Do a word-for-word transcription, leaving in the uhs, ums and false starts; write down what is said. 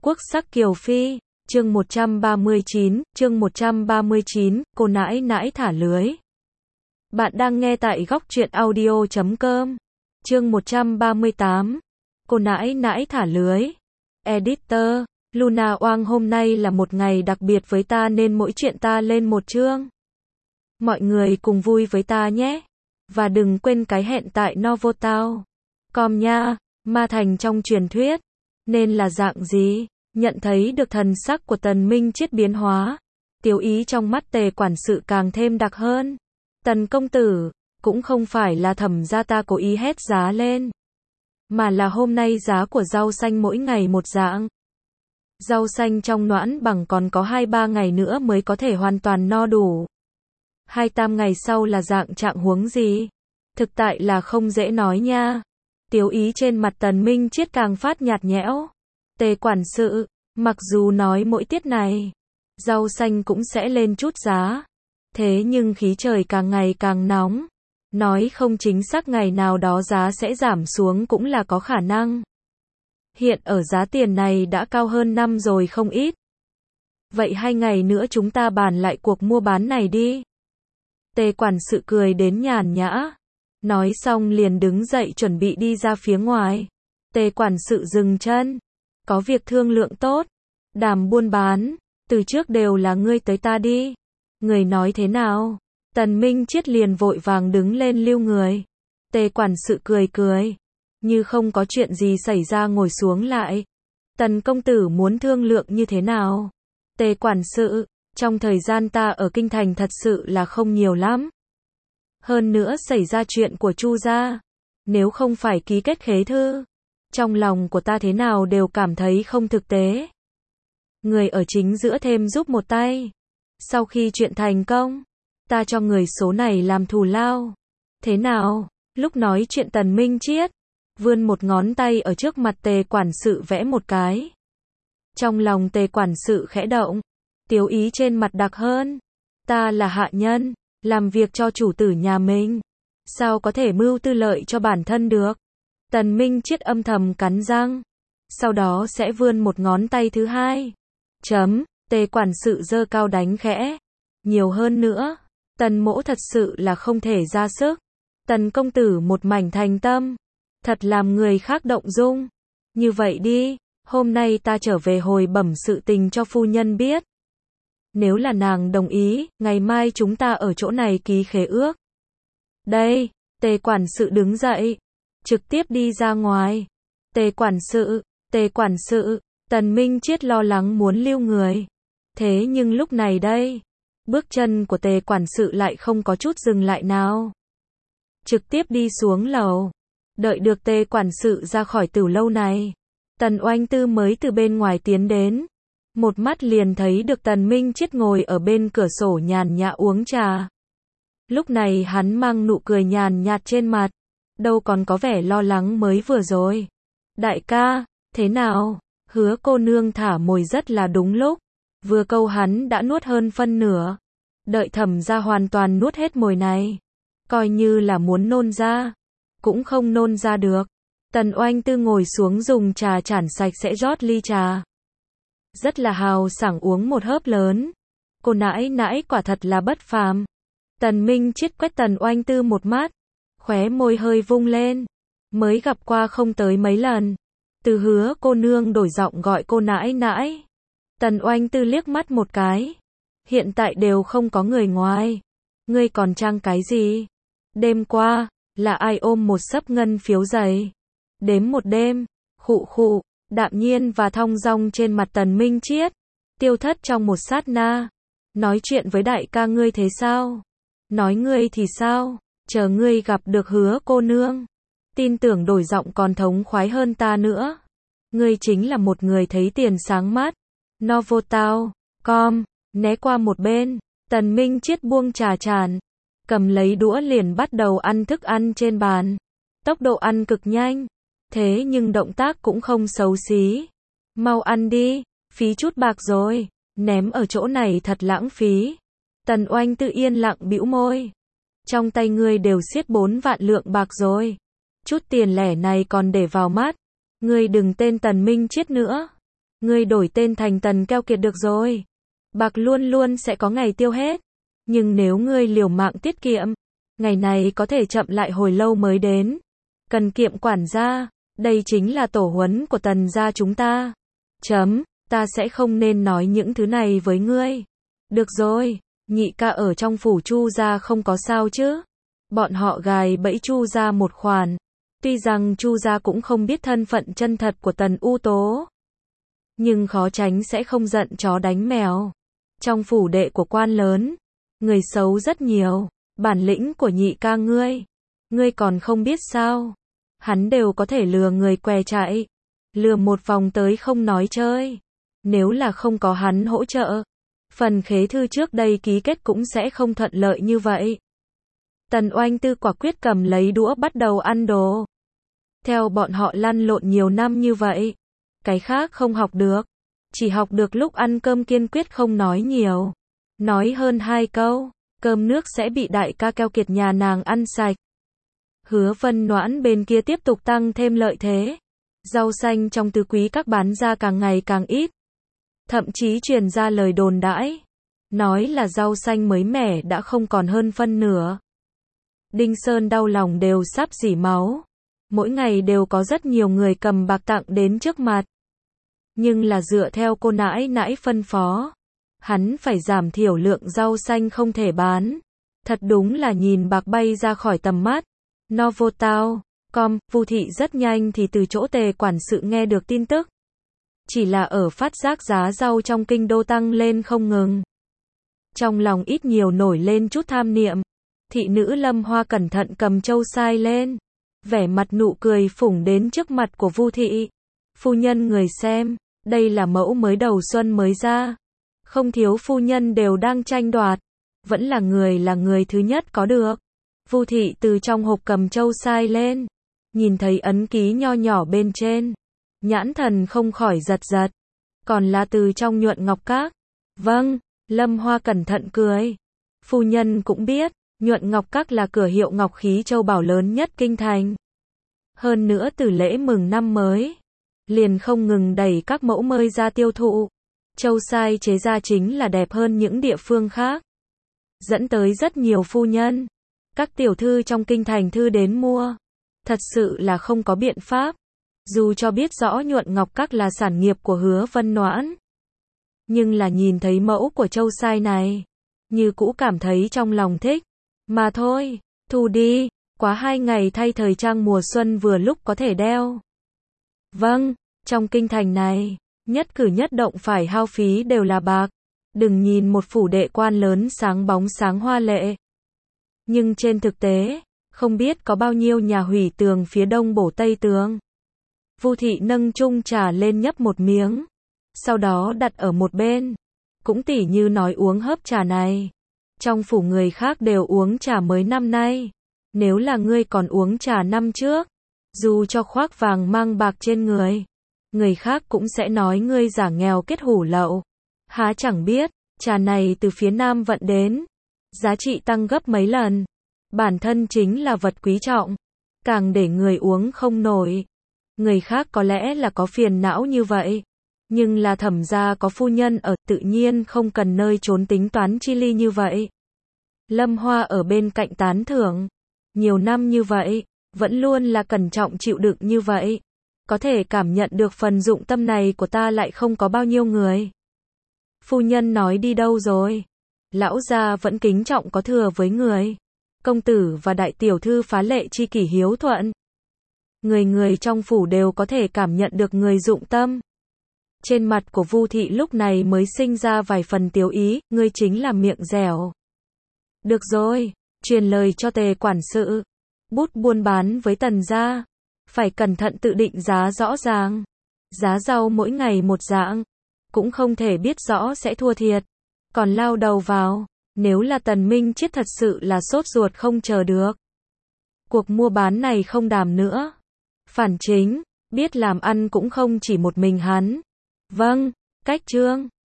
Quốc sắc kiều phi, chương một trăm ba mươi chín, chương một trăm ba mươi chín, cô nãi nãi thả lưới. Bạn đang nghe tại góc truyện audio chấm com. Chương một trăm ba mươi tám, cô nãi nãi thả lưới. Editor, Luna Oang, hôm nay là một ngày đặc biệt với ta nên mỗi chuyện ta lên một chương. Mọi người cùng vui với ta nhé. Và đừng quên cái hẹn tại Novotown com nha. Ma thành trong truyền thuyết nên là dạng gì? Nhận thấy được thần sắc của Tần Minh Chiết biến hóa, tiêu ý trong mắt Tề quản sự càng thêm đặc hơn. Tần công tử, cũng không phải là thẩm gia ta cố ý hét giá lên, mà là hôm nay giá của rau xanh mỗi ngày một dạng. Rau xanh trong noãn bằng còn có hai ba ngày nữa mới có thể hoàn toàn no đủ. Hai tam ngày sau là dạng trạng huống gì? Thực tại là không dễ nói nha. Tiêu ý trên mặt Tần Minh Chiết càng phát nhạt nhẽo. Tề quản sự, mặc dù nói mỗi tiết này, rau xanh cũng sẽ lên chút giá. Thế nhưng khí trời càng ngày càng nóng. Nói không chính xác ngày nào đó giá sẽ giảm xuống cũng là có khả năng. Hiện ở giá tiền này đã cao hơn năm rồi không ít. Vậy hai ngày nữa chúng ta bàn lại cuộc mua bán này đi. Tề quản sự cười đến nhàn nhã. Nói xong liền đứng dậy chuẩn bị đi ra phía ngoài. Tề quản sự dừng chân. Có việc thương lượng tốt. Đàm buôn bán, từ trước đều là ngươi tới ta đi. Người nói thế nào? Tần Minh Chiết liền vội vàng đứng lên lưu người. Tề quản sự cười cười. Như không có chuyện gì xảy ra ngồi xuống lại. Tần công tử muốn thương lượng như thế nào? Tề quản sự, trong thời gian ta ở kinh thành thật sự là không nhiều lắm. Hơn nữa xảy ra chuyện của Chu gia. Nếu không phải ký kết khế thư, trong lòng của ta thế nào đều cảm thấy không thực tế. Người ở chính giữa thêm giúp một tay. Sau khi chuyện thành công, ta cho người số này làm thù lao. Thế nào? Lúc nói chuyện Tần Minh Chiết vươn một ngón tay ở trước mặt Tề quản sự vẽ một cái. Trong lòng Tề quản sự khẽ động. Tiêu ý trên mặt đặc hơn. Ta là hạ nhân, làm việc cho chủ tử nhà mình. Sao có thể mưu tư lợi cho bản thân được? Tần Minh Chiết âm thầm cắn răng. Sau đó sẽ vươn một ngón tay thứ hai. Chấm, Tề quản sự giơ cao đánh khẽ. Nhiều hơn nữa. Tần mỗ thật sự là không thể ra sức. Tần công tử một mảnh thành tâm. Thật làm người khác động dung. Như vậy đi, hôm nay ta trở về hồi bẩm sự tình cho phu nhân biết. Nếu là nàng đồng ý, ngày mai chúng ta ở chỗ này ký khế ước. Đây, Tề quản sự đứng dậy. Trực tiếp đi ra ngoài. Tề quản sự, Tề quản sự, Tần Minh Chiết lo lắng muốn lưu người. Thế nhưng lúc này đây, bước chân của Tề quản sự lại không có chút dừng lại nào. Trực tiếp đi xuống lầu. Đợi được Tề quản sự ra khỏi tử lâu này, Tần Oanh Tư mới từ bên ngoài tiến đến. Một mắt liền thấy được Tần Minh Chiết ngồi ở bên cửa sổ nhàn nhã uống trà. Lúc này hắn mang nụ cười nhàn nhạt trên mặt. Đâu còn có vẻ lo lắng mới vừa rồi. Đại ca, thế nào? Hứa cô nương thả mồi rất là đúng lúc. Vừa câu hắn đã nuốt hơn phân nửa. Đợi thẩm ra hoàn toàn nuốt hết mồi này. Coi như là muốn nôn ra. Cũng không nôn ra được. Tần Oanh Tư ngồi xuống dùng trà chản sạch sẽ rót ly trà. Rất là hào sảng uống một hớp lớn. Cô nãi nãi quả thật là bất phàm. Tần Minh Chiết quét Tần Oanh Tư một mắt. Khóe môi hơi vung lên. Mới gặp qua không tới mấy lần. Từ hứa cô nương đổi giọng gọi cô nãi nãi. Tần Oanh Tư liếc mắt một cái. Hiện tại đều không có người ngoài. Ngươi còn trang cái gì? Đêm qua, là ai ôm một xấp ngân phiếu dày? Đếm một đêm, khụ khụ, đạm nhiên và thong dong trên mặt Tần Minh Chiết. Tiêu thất trong một sát na. Nói chuyện với đại ca ngươi thế sao? Nói ngươi thì sao? Chờ ngươi gặp được hứa cô nương. Tin tưởng đổi giọng còn thống khoái hơn ta nữa. Ngươi chính là một người thấy tiền sáng mắt. Novotown com, né qua một bên. Tần Minh Chiết buông trà chản. Cầm lấy đũa liền bắt đầu ăn thức ăn trên bàn. Tốc độ ăn cực nhanh. Thế nhưng động tác cũng không xấu xí. Mau ăn đi, phí chút bạc rồi. Ném ở chỗ này thật lãng phí. Tần Oanh Tư yên lặng bĩu môi. Trong tay ngươi đều xiết bốn vạn lượng bạc rồi. Chút tiền lẻ này còn để vào mắt. Ngươi đừng tên Tần Minh Chiết nữa. Ngươi đổi tên thành Tần keo kiệt được rồi. Bạc luôn luôn sẽ có ngày tiêu hết. Nhưng nếu ngươi liều mạng tiết kiệm, ngày này có thể chậm lại hồi lâu mới đến. Cần kiệm quản gia, đây chính là tổ huấn của Tần gia chúng ta. Chấm, ta sẽ không nên nói những thứ này với ngươi. Được rồi, nhị ca ở trong phủ Chu gia không có sao chứ. Bọn họ gài bẫy Chu gia một khoản. Tuy rằng Chu gia cũng không biết thân phận chân thật của Tần U Tố. Nhưng khó tránh sẽ không giận chó đánh mèo. Trong phủ đệ của quan lớn, người xấu rất nhiều. Bản lĩnh của nhị ca ngươi, ngươi còn không biết sao. Hắn đều có thể lừa người què chạy. Lừa một vòng tới không nói chơi. Nếu là không có hắn hỗ trợ, phần khế thư trước đây ký kết cũng sẽ không thuận lợi như vậy. Tần Oanh Tư quả quyết cầm lấy đũa bắt đầu ăn đồ. Theo bọn họ lăn lộn nhiều năm như vậy, cái khác không học được. Chỉ học được lúc ăn cơm kiên quyết không nói nhiều. Nói hơn hai câu, cơm nước sẽ bị đại ca keo kiệt nhà nàng ăn sạch. Hứa Vân Noãn bên kia tiếp tục tăng thêm lợi thế. Rau xanh trong tứ quý các bán ra càng ngày càng ít. Thậm chí truyền ra lời đồn đãi, nói là rau xanh mới mẻ đã không còn hơn phân nửa. Đinh Sơn đau lòng đều sắp rỉ máu. Mỗi ngày đều có rất nhiều người cầm bạc tặng đến trước mặt. Nhưng là dựa theo cô nãi nãi phân phó, hắn phải giảm thiểu lượng rau xanh không thể bán. Thật đúng là nhìn bạc bay ra khỏi tầm mắt. Novotao, com, Vu thị rất nhanh thì từ chỗ Tề quản sự nghe được tin tức. Chỉ là ở phát giác giá rau trong kinh đô tăng lên không ngừng. Trong lòng ít nhiều nổi lên chút tham niệm. Thị nữ Lâm Hoa cẩn thận cầm châu sai lên. Vẻ mặt nụ cười phủng đến trước mặt của Vu thị. Phu nhân người xem, đây là mẫu mới đầu xuân mới ra. Không thiếu phu nhân đều đang tranh đoạt. Vẫn là người là người thứ nhất có được. Vu thị từ trong hộp cầm châu sai lên. Nhìn thấy ấn ký nho nhỏ bên trên. Nhãn thần không khỏi giật giật. Còn là từ trong Nhuận Ngọc Các. Vâng, Lâm Hoa cẩn thận cười. Phu nhân cũng biết, Nhuận Ngọc Các là cửa hiệu ngọc khí châu bảo lớn nhất kinh thành. Hơn nữa từ lễ mừng năm mới, liền không ngừng đẩy các mẫu mới ra tiêu thụ. Châu sai chế ra chính là đẹp hơn những địa phương khác. Dẫn tới rất nhiều phu nhân, các tiểu thư trong kinh thành thư đến mua. Thật sự là không có biện pháp. Dù cho biết rõ Nhuận Ngọc Các là sản nghiệp của Hứa Vân Noãn, nhưng là nhìn thấy mẫu của châu sai này, như cũ cảm thấy trong lòng thích. Mà thôi, thu đi, quá hai ngày thay thời trang mùa xuân vừa lúc có thể đeo. Vâng, trong kinh thành này, nhất cử nhất động phải hao phí đều là bạc. Đừng nhìn một phủ đệ quan lớn sáng bóng sáng hoa lệ. Nhưng trên thực tế, không biết có bao nhiêu nhà hủy tường phía đông bổ tây tường. Vu thị nâng chung trà lên nhấp một miếng, sau đó đặt ở một bên. Cũng tỉ như nói uống hớp trà này. Trong phủ người khác đều uống trà mới năm nay. Nếu là ngươi còn uống trà năm trước, dù cho khoác vàng mang bạc trên người, người khác cũng sẽ nói ngươi giả nghèo kết hủ lậu. Há chẳng biết, trà này từ phía Nam vận đến, giá trị tăng gấp mấy lần. Bản thân chính là vật quý trọng, càng để người uống không nổi. Người khác có lẽ là có phiền não như vậy, nhưng là Thẩm gia có phu nhân ở, tự nhiên không cần nơi trốn tính toán chi ly như vậy. Lâm Hoa ở bên cạnh tán thưởng, nhiều năm như vậy, vẫn luôn là cẩn trọng chịu đựng như vậy. Có thể cảm nhận được phần dụng tâm này của ta lại không có bao nhiêu người. Phu nhân nói đi đâu rồi? Lão gia vẫn kính trọng có thừa với người. Công tử và đại tiểu thư phá lệ chi kỷ hiếu thuận. Người người trong phủ đều có thể cảm nhận được người dụng tâm. Trên mặt của Vu thị lúc này mới sinh ra vài phần tiếu ý, ngươi chính là miệng dẻo. Được rồi, truyền lời cho Tề quản sự. Bút buôn bán với Tần gia, phải cẩn thận tự định giá rõ ràng. Giá rau mỗi ngày một dạng, cũng không thể biết rõ sẽ thua thiệt. Còn lao đầu vào, nếu là Tần Minh Chiết thật sự là sốt ruột không chờ được. Cuộc mua bán này không đàm nữa. Phản chính, biết làm ăn cũng không chỉ một mình hắn. Vâng, cách trương.